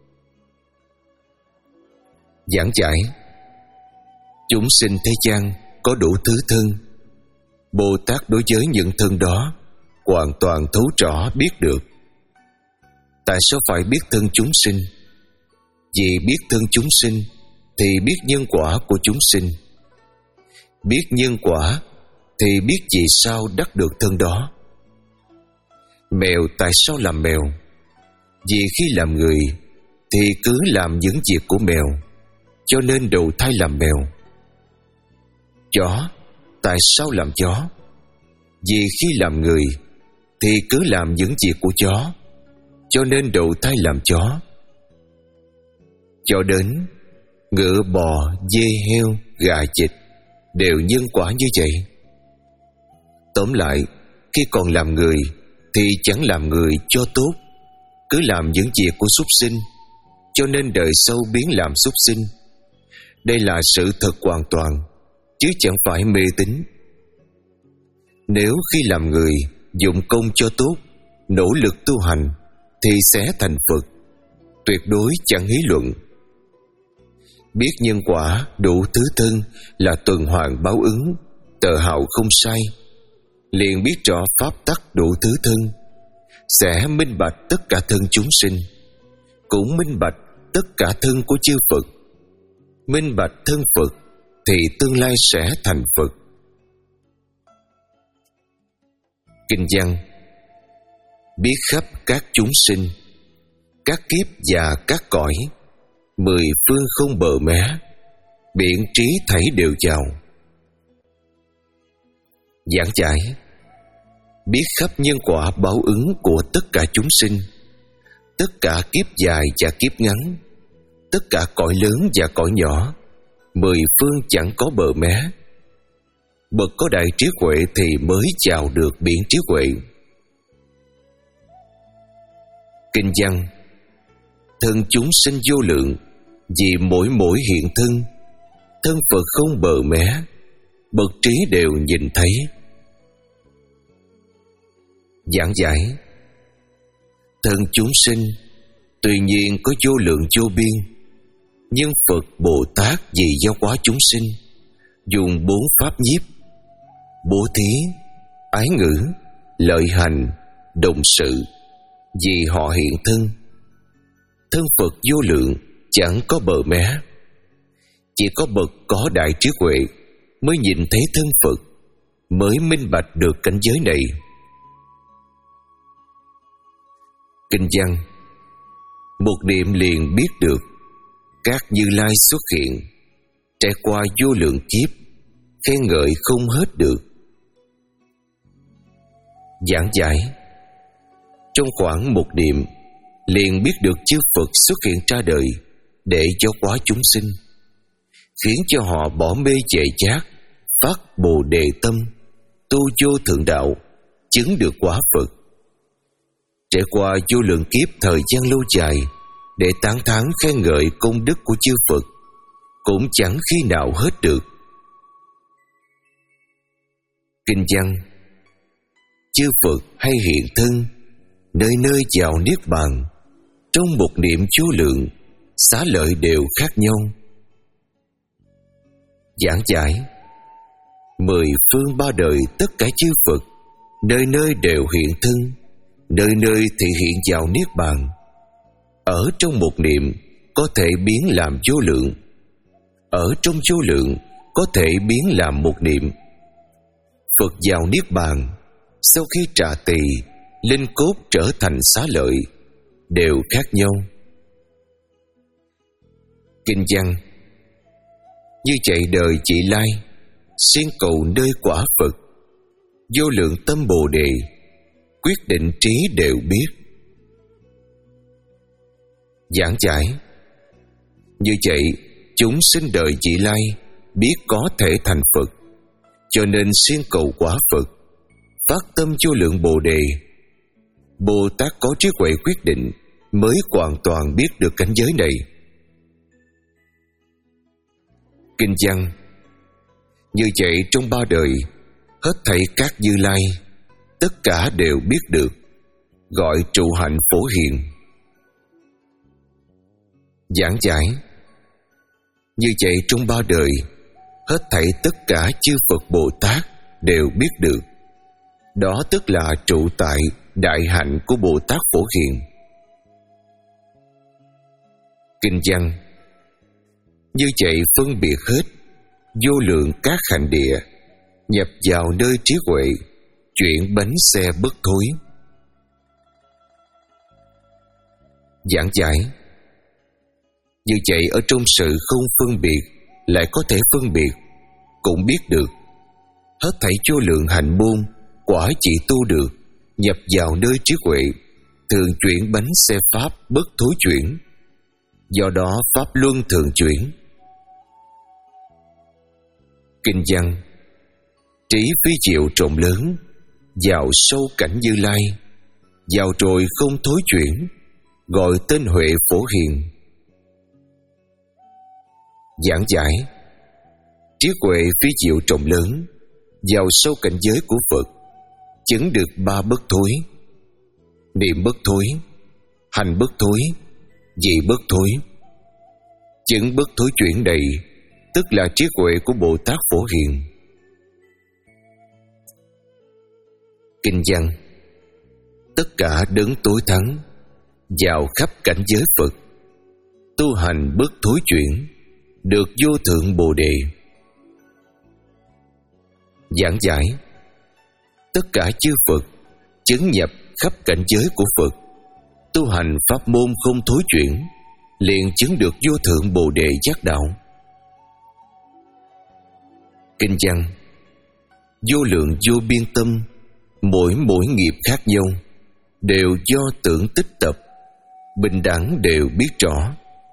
Giảng giải: Chúng sinh thế gian có đủ thứ thân. Bồ Tát đối với những thân đó hoàn toàn thấu rõ biết được. Tại sao phải biết thân chúng sinh? Vì biết thân chúng sinh thì biết nhân quả của chúng sinh. Biết nhân quả thì biết vì sao đắc được thân đó. Mèo tại sao làm mèo? Vì khi làm người thì cứ làm những việc của mèo, cho nên đầu thai làm mèo. Chó tại sao làm chó? Vì khi làm người thì cứ làm những việc của chó, cho nên đầu thai làm chó. Cho đến ngựa, bò, dê, heo, gà, vịt đều nhân quả như vậy. Tóm lại, khi còn làm người thì chẳng làm người cho tốt, cứ làm những việc của súc sinh, cho nên đời sau biến làm súc sinh. Đây là sự thật hoàn toàn, chứ chẳng phải mê tín. Nếu khi làm người dụng công cho tốt, nỗ lực tu hành, thì sẽ thành Phật, tuyệt đối chẳng hí luận. Biết nhân quả đủ thứ thân là tuần hoàn báo ứng, tờ hào không sai, liền biết rõ pháp tắc đủ thứ thân, sẽ minh bạch tất cả thân chúng sinh, cũng minh bạch tất cả thân của chư Phật. Minh bạch thân Phật thì tương lai sẽ thành Phật. Kinh văn: biết khắp các chúng sinh, các kiếp và các cõi, mười phương không bờ mé, biển trí thảy đều chào. Giảng giải: biết khắp nhân quả báo ứng của tất cả chúng sinh, tất cả kiếp dài và kiếp ngắn, tất cả cõi lớn và cõi nhỏ, mười phương chẳng có bờ mé. Bậc có đại trí huệ thì mới chào được biển trí huệ. Kinh văn: thân chúng sinh vô lượng, vì mỗi mỗi hiện thân, thân Phật không bờ mé, bậc trí đều nhìn thấy. Giảng giải: thân chúng sinh tuy nhiên có vô lượng vô biên, nhưng Phật Bồ Tát vì do quá chúng sinh, dùng bốn pháp nhiếp: bố thí, ái ngữ, lợi hành, động sự, vì họ hiện thân. Thân Phật vô lượng chẳng có bờ mé. Chỉ có bậc có đại trí huệ mới nhìn thấy thân Phật, mới minh bạch được cảnh giới này. Kinh văn: một niệm liền biết được các Như Lai xuất hiện, trải qua vô lượng kiếp, khen ngợi không hết được. Giảng giải: trong khoảng một niệm liền biết được chư Phật xuất hiện ra đời để cho quá chúng sinh, khiến cho họ bỏ mê chạy chát, phát Bồ Đề tâm, tu vô thượng đạo, chứng được quả Phật. Trải qua vô lượng kiếp thời gian lâu dài để tán thán khen ngợi công đức của chư Phật, cũng chẳng khi nào hết được. Kinh văn: chư Phật hay hiện thân, nơi nơi vào niết bàn, trong một niệm vô lượng, xá lợi đều khác nhau. Giảng giải: mười phương ba đời tất cả chư Phật, nơi nơi đều hiện thân, nơi nơi thị hiện vào niết bàn. Ở trong một niệm có thể biến làm vô lượng, ở trong vô lượng có thể biến làm một niệm. Phật vào niết bàn, sau khi trà tỳ, linh cốt trở thành xá lợi, đều khác nhau. Kinh văn: như chạy đời chị lai, xiên cầu nơi quả Phật, vô lượng tâm Bồ Đề, quyết định trí đều biết. Giảng giải: như vậy chúng sinh đời chị lai biết có thể thành Phật, cho nên xiên cầu quả Phật, phát tâm vô lượng Bồ Đề. Bồ Tát có trí huệ quyết định mới hoàn toàn biết được cảnh giới này. Kinh văn: như vậy trong ba đời, hết thảy các Như Lai tất cả đều biết được, gọi trụ hạnh phổ hiền. Giảng giải: như vậy trong ba đời, hết thảy tất cả chư Phật Bồ Tát đều biết được, đó tức là trụ tại đại hạnh của Bồ Tát Phổ Hiền. Kinh văn: như vậy phân biệt hết vô lượng các hành địa, nhập vào nơi trí huệ, chuyển bánh xe bất thối. Giảng giải: như vậy ở trong sự không phân biệt lại có thể phân biệt, cũng biết được, Hết thảy vô lượng hạnh môn quả chỉ tu được, nhập vào nơi trí huệ, thường chuyển bánh xe pháp bất thối chuyển. Do đó pháp luân thường chuyển. Kinh văn: trí phi diệu rộng lớn, vào sâu cảnh Như Lai, vào rồi không thối chuyển, gọi tên huệ phổ hiền. Giảng giải: trí huệ phi diệu rộng lớn, vào sâu cảnh giới của Phật, chứng được ba bất thối: niệm bất thối, hành bất thối, vị bất thối. Chứng bất thối chuyển này tức là trí huệ của Bồ Tát Phổ Hiền. Kinh văn: tất cả đấng tối thắng, vào khắp cảnh giới Phật, tu hành bất thối chuyển, được vô thượng Bồ Đề. Giảng giải: tất cả chư Phật chứng nhập khắp cảnh giới của Phật, tu hành pháp môn không thối chuyển, liền chứng được vô thượng Bồ Đề giác đạo. Kinh văn: vô lượng vô biên tâm, mỗi mỗi nghiệp khác nhau, đều do tưởng tích tập, bình đẳng đều biết rõ.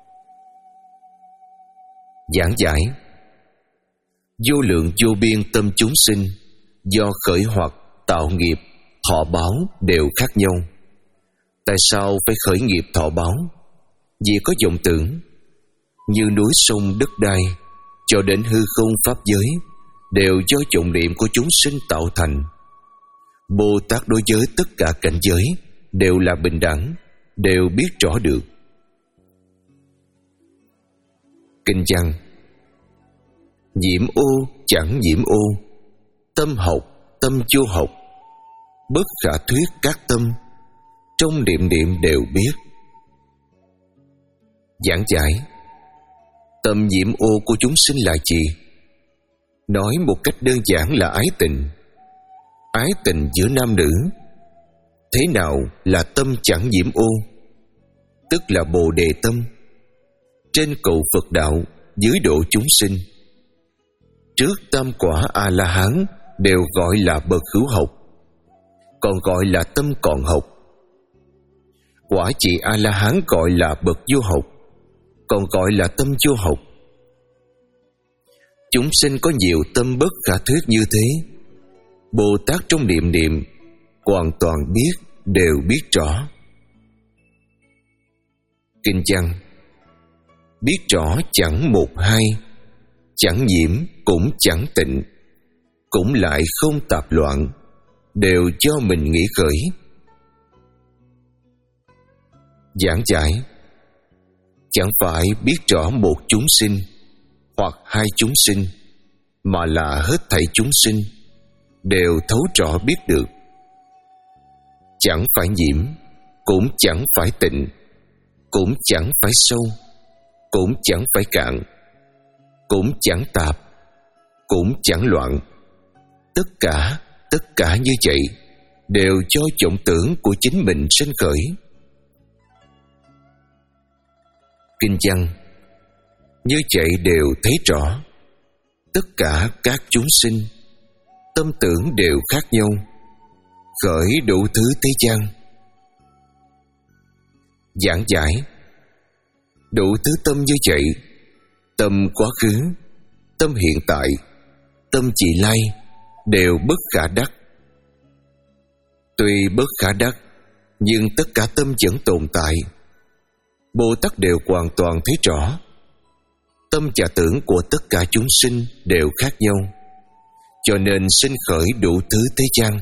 Giảng giải: vô lượng vô biên tâm chúng sinh, do khởi hoặc tạo nghiệp, thọ báo đều khác nhau. Tại sao phải khởi nghiệp thọ báo? Vì có vọng tưởng. Như núi sông đất đai, cho đến hư không pháp giới, đều do vọng niệm của chúng sinh tạo thành. Bồ Tát đối với tất cả cảnh giới đều là bình đẳng, đều biết rõ được. Kinh văn: nhiễm ô chẳng nhiễm ô, tâm học tâm vô học, bất khả thuyết các tâm, trong niệm niệm đều biết. Giảng giải: tâm nhiễm ô của chúng sinh là gì? Nói một cách đơn giản là ái tình. Ái tình giữa nam nữ. Thế nào là tâm chẳng nhiễm ô? Tức là Bồ Đề tâm. Trên cầu Phật đạo, dưới độ chúng sinh. Trước tam quả A-la-hán đều gọi là bậc hữu học, còn gọi là tâm còn học. Quả vị A-la-hán gọi là bậc vô học, còn gọi là tâm vô học. Chúng sinh có nhiều tâm bất khả thuyết như thế, Bồ Tát trong niệm niệm hoàn toàn biết, đều biết rõ. Kinh văn: biết rõ chẳng một hai, chẳng nhiễm cũng chẳng tịnh, cũng lại không tạp loạn, đều do mình nghĩ khởi. Giảng giải: chẳng phải biết rõ một chúng sinh hoặc hai chúng sinh, mà là hết thảy chúng sinh đều thấu rõ biết được. Chẳng phải nhiễm, cũng chẳng phải tịnh, cũng chẳng phải sâu, cũng chẳng phải cạn, cũng chẳng tạp, cũng chẳng loạn. Tất cả, tất cả như vậy đều do vọng tưởng của chính mình sinh khởi. Kinh văn: như vậy đều thấy rõ, tất cả các chúng sinh tâm tưởng đều khác nhau, khởi đủ thứ thế gian. Giảng giải: đủ thứ tâm như vậy, tâm quá khứ, tâm hiện tại, tâm vị lai, đều bất khả đắc. Tuy bất khả đắc, nhưng tất cả tâm vẫn tồn tại. Bồ Tát đều hoàn toàn thấy rõ, tâm và tưởng của tất cả chúng sinh đều khác nhau, cho nên sinh khởi đủ thứ thế gian.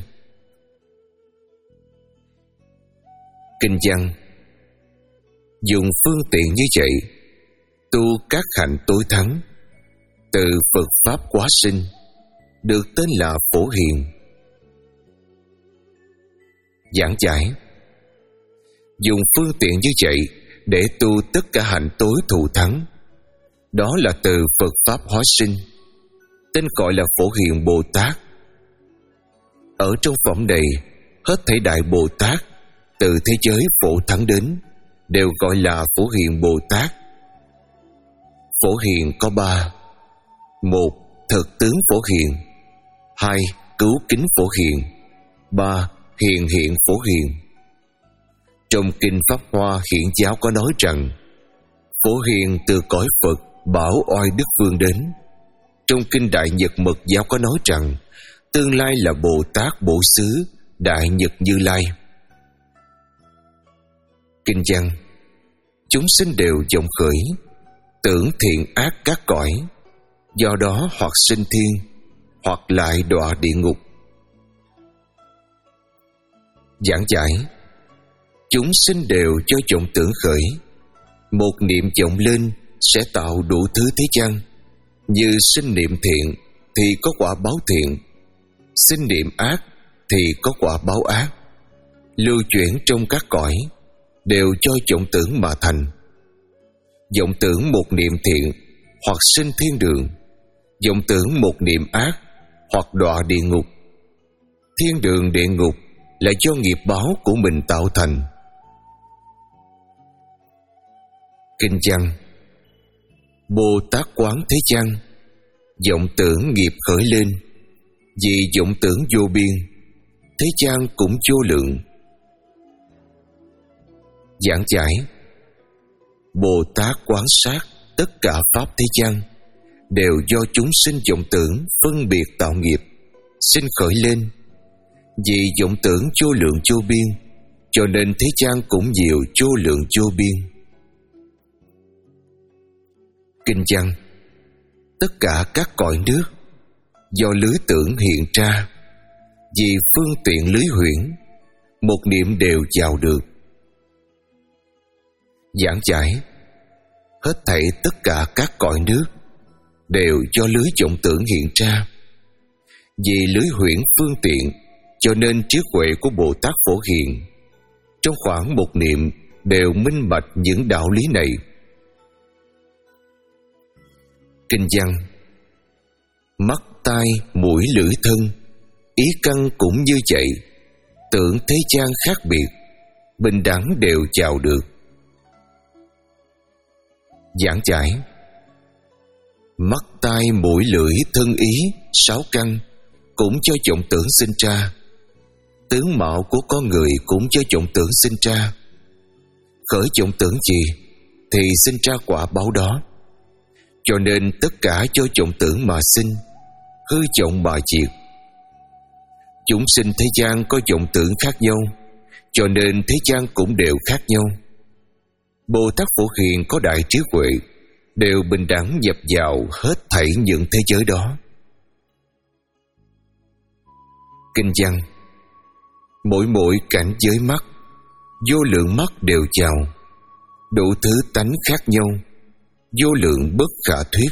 Kinh văn: dùng phương tiện như vậy, tu các hạnh tối thắng, từ Phật Pháp quá sinh, được tên là Phổ Hiền. Giảng giải: dùng phương tiện như vậy để tu tất cả hạnh tối thù thắng, đó là từ Phật Pháp hóa sinh, tên gọi là Phổ Hiền Bồ Tát. Ở trong phẩm này, hết thảy đại Bồ Tát từ thế giới phổ thắng đến đều gọi là Phổ Hiền Bồ Tát. Phổ Hiền có ba: một, thực tướng Phổ Hiền; Hai, cứu kính Phổ Hiền. Ba, hiền hiện Phổ Hiền. Trong kinh Pháp Hoa Hiển giáo có nói rằng Phổ Hiền từ cõi Phật bảo oai Đức Vương đến. Trong kinh Đại Nhật Mật giáo có nói rằng tương lai là Bồ Tát Bổ Xứ Đại Nhật Như Lai. Kinh văn: chúng sinh đều vọng khởi, tưởng thiện ác các cõi, do đó hoặc sinh thiên, hoặc lại đọa địa ngục. Giảng giải: chúng sinh đều cho vọng tưởng khởi, một niệm vọng lên sẽ tạo đủ thứ thế gian. Như sinh niệm thiện thì có quả báo thiện, sinh niệm ác thì có quả báo ác. Lưu chuyển trong các cõi đều cho vọng tưởng mà thành. Vọng tưởng một niệm thiện hoặc sinh thiên đường, vọng tưởng một niệm ác hoặc đọa địa ngục. Thiên đường địa ngục là do nghiệp báo của mình tạo thành. Kinh văn: Bồ Tát quán thế gian, vọng tưởng nghiệp khởi lên, vì vọng tưởng vô biên, thế gian cũng vô lượng. Giảng giải: Bồ Tát quán sát tất cả pháp thế gian đều do chúng sinh vọng tưởng phân biệt tạo nghiệp, sinh khởi lên. Vì vọng tưởng vô lượng vô biên, cho nên thế gian cũng nhiều vô lượng vô biên. Kinh văn: tất cả các cõi nước do lưới tưởng hiện ra, vì phương tiện lưới huyễn, một niệm đều vào được. Giảng giải: hết thảy tất cả các cõi nước đều do lưới vọng tưởng hiện ra. Vì lưới huyễn phương tiện, cho nên trí huệ của Bồ Tát Phổ Hiền trong khoảng một niệm đều minh bạch những đạo lý này. Kinh văn: mắt, tai, mũi, lưỡi, thân, ý căn cũng như vậy. Tưởng thế gian khác biệt, bình đẳng đều chào được. Giảng giải: mắt, tai, mũi, lưỡi, thân, ý, sáu căn cũng cho vọng tưởng sinh ra. Tướng mạo của con người cũng cho vọng tưởng sinh ra. Khởi vọng tưởng gì thì sinh ra quả báo đó. Cho nên tất cả cho vọng tưởng mà sinh, hư vọng mà diệt. Chúng sinh thế gian có vọng tưởng khác nhau, cho nên thế gian cũng đều khác nhau. Bồ Tát Phổ Hiền có đại trí huệ, đều bình đẳng nhập vào hết thảy những thế giới đó. Kinh văn: mỗi mỗi cảnh giới mắt, vô lượng mắt đều chào, đủ thứ tánh khác nhau, vô lượng bất khả thuyết.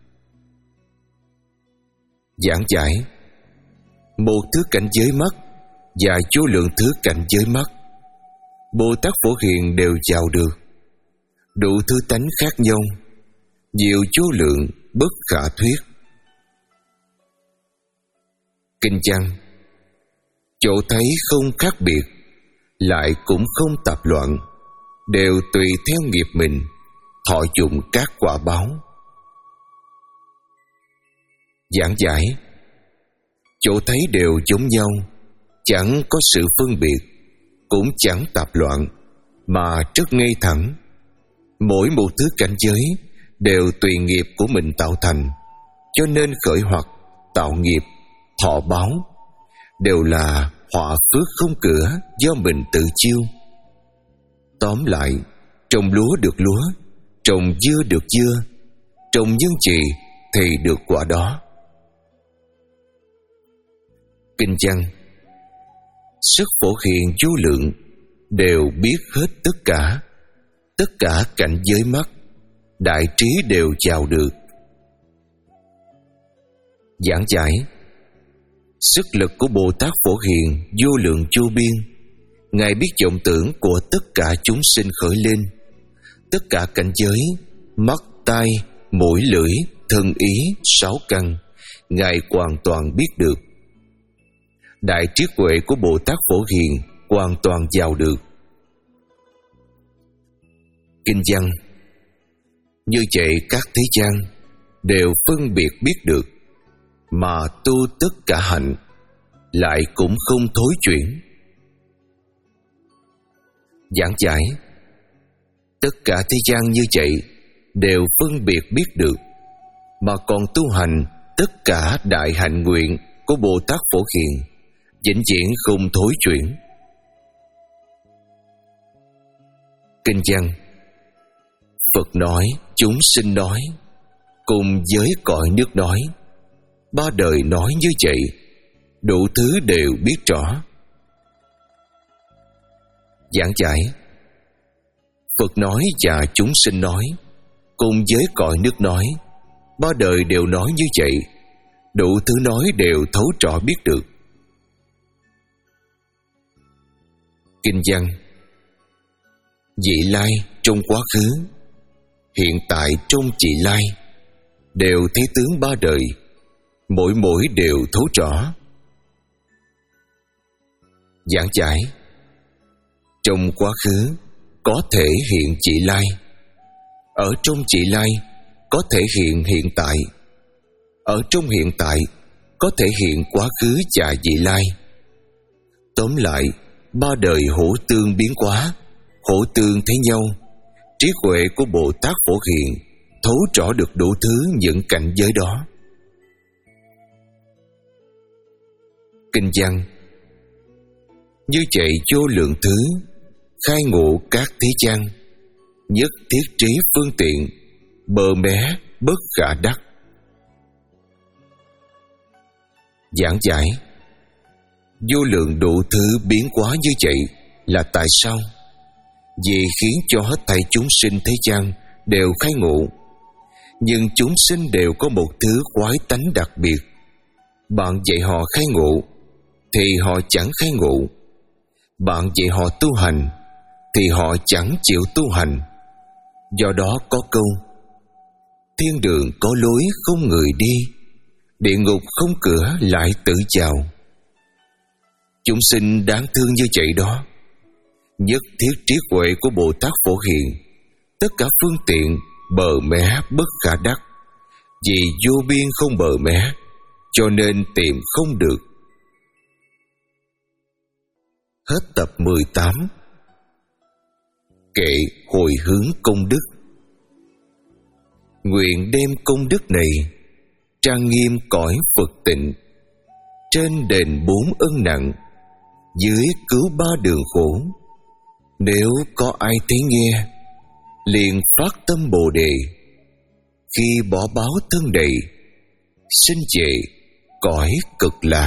Giảng giải: một thứ cảnh giới mắt và vô lượng thứ cảnh giới mắt, Bồ Tát Phổ Hiền đều chào được. Đủ thứ tánh khác nhau, nhiều vô lượng bất khả thuyết. Kinh văn: chỗ thấy không khác biệt, lại cũng không tạp loạn, đều tùy theo nghiệp mình thọ dụng các quả báo. Giảng giải: chỗ thấy đều giống nhau, chẳng có sự phân biệt, cũng chẳng tạp loạn, mà rất ngay thẳng. Mỗi một thứ cảnh giới đều tùy nghiệp của mình tạo thành, cho nên khởi hoặc, tạo nghiệp, thọ báo đều là họa phước không cửa do mình tự chiêu. Tóm lại, trồng lúa được lúa, trồng dưa được dưa, trồng nhân gì thì được quả đó. Kinh văn: sức Phổ Hiền vô lượng, đều biết hết tất cả. Tất cả cảnh giới mắt, đại trí đều chào được. Giảng giải: sức lực của Bồ Tát Phổ Hiền vô lượng vô biên. Ngài biết vọng tưởng của tất cả chúng sinh khởi lên. Tất cả cảnh giới, mắt, tai, mũi, lưỡi, thân, ý, sáu căn, Ngài hoàn toàn biết được. Đại trí huệ của Bồ Tát Phổ Hiền hoàn toàn vào được. Kinh văn: như vậy các thế gian đều phân biệt biết được. mà tu tất cả hạnh, lại cũng không thối chuyển. Giảng giải: tất cả thế gian như vậy đều phân biệt biết được, mà còn tu hành tất cả đại hạnh nguyện của Bồ Tát Phổ Hiền, vĩnh viễn không thối chuyển. Kinh văn: Phật nói, chúng sinh nói, cùng với cõi nước nói, ba đời nói như vậy, đủ thứ đều biết rõ. Giảng giải: Phật nói và chúng sinh nói, cùng với cõi nước nói, ba đời đều nói như vậy, đủ thứ nói đều thấu rõ biết được. Kinh văn: Vị lai trong quá khứ, hiện tại trong vị lai, đều thấy tướng ba đời, mỗi mỗi đều thấu rõ. Giảng giải: trong quá khứ có thể hiện vị lai, ở trong vị lai có thể hiện hiện tại, ở trong hiện tại có thể hiện quá khứ và vị lai. Tóm lại, ba đời hỗ tương biến hóa, hỗ tương thấy nhau. Trí huệ của Bồ Tát Phổ Hiền thấu rõ được đủ thứ những cảnh giới đó. Kinh văn: Như vậy vô lượng thứ, khai ngộ các thế gian, nhất thiết trí phương tiện, bờ mé bất khả đắc. Giảng giải: vô lượng đủ thứ biến hóa như vậy là tại sao? Vì khiến cho hết thảy chúng sinh thế gian đều khai ngộ. Nhưng chúng sinh đều có một thứ quái tánh đặc biệt. Bạn dạy họ khai ngộ thì họ chẳng khai ngộ. Bạn dạy họ tu hành thì họ chẳng chịu tu hành. Do đó có câu: thiên đường có lối không người đi, địa ngục không cửa lại tự vào. Chúng sinh đáng thương như vậy đó. Nhất thiết trí huệ của Bồ Tát Phổ Hiền, tất cả phương tiện bờ mé bất khả đắc. Vì vô biên không bờ mé, cho nên tìm không được. Hết tập mười tám. Kệ hồi hướng công đức. Nguyện đem công đức này trang nghiêm cõi Phật tịnh, trên đền bốn ân nặng, dưới cứu ba đường khổ. Nếu có ai thấy nghe, liền phát tâm Bồ Đề, khi bỏ báo thân đầy, sinh về cõi cực lạc.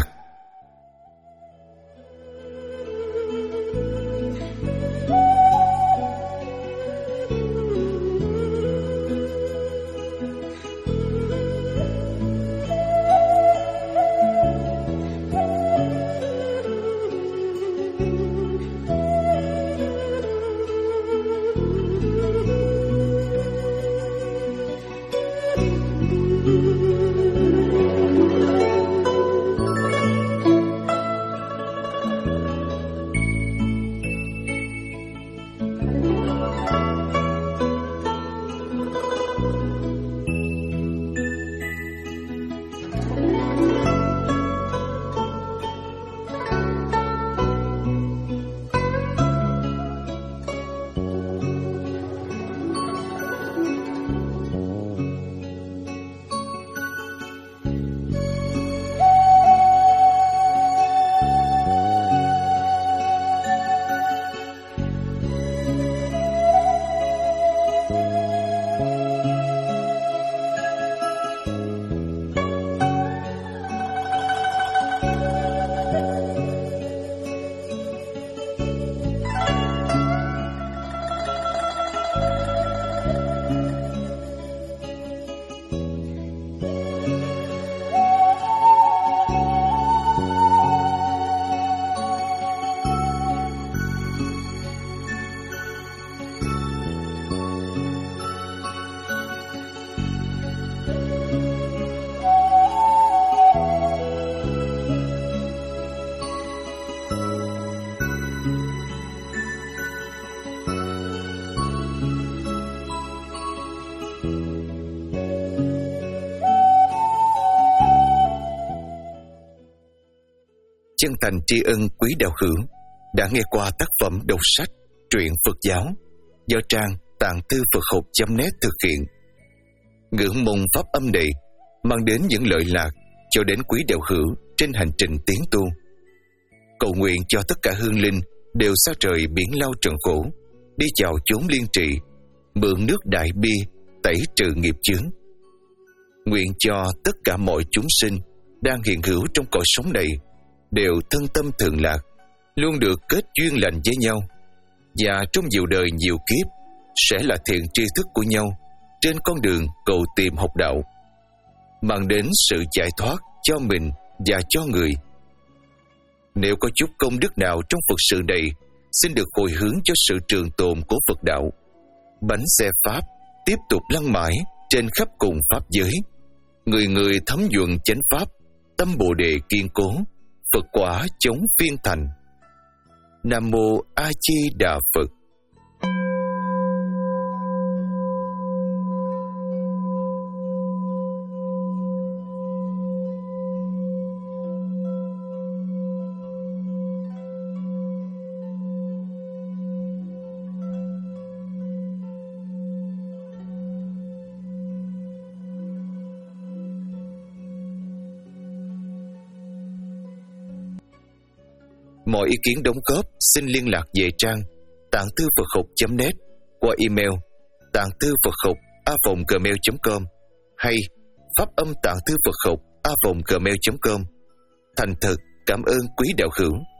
chân thành tri ân quý đạo hữu đã nghe qua tác phẩm đọc sách truyện Phật giáo do trang tạng thư Phật học chấm net thực hiện. Ngưỡng mong pháp âm này mang đến những lợi lạc cho đến quý đạo hữu trên hành trình tiến tu. Cầu nguyện cho tất cả hương linh đều xa trời biển lao trận khổ, đi vào chốn liên trị, mượn nước đại bi tẩy trừ nghiệp chướng. Nguyện cho tất cả mọi chúng sinh đang hiện hữu trong cõi sống này đều thân tâm thường lạc, luôn được kết duyên lành với nhau, và trong nhiều đời nhiều kiếp sẽ là thiện tri thức của nhau trên con đường cầu tìm học đạo, mang đến sự giải thoát cho mình và cho người. Nếu có chút công đức nào trong Phật sự này, xin được hồi hướng cho sự trường tồn của Phật đạo. Bánh xe Pháp tiếp tục lăn mãi trên khắp cùng Pháp giới. Người người thấm nhuần chánh Pháp, tâm Bồ Đề kiên cố, Phật quả chống phiên thành. Nam Mô A Di Đà Phật. Mọi ý kiến đóng góp xin liên lạc về trang tạng thư Phật học chấm net qua email tạng thư Phật học a vòng gmail chấm com hay pháp âm tạng thư Phật học a vòng gmail chấm com. Thành thật cảm ơn quý đạo hữu.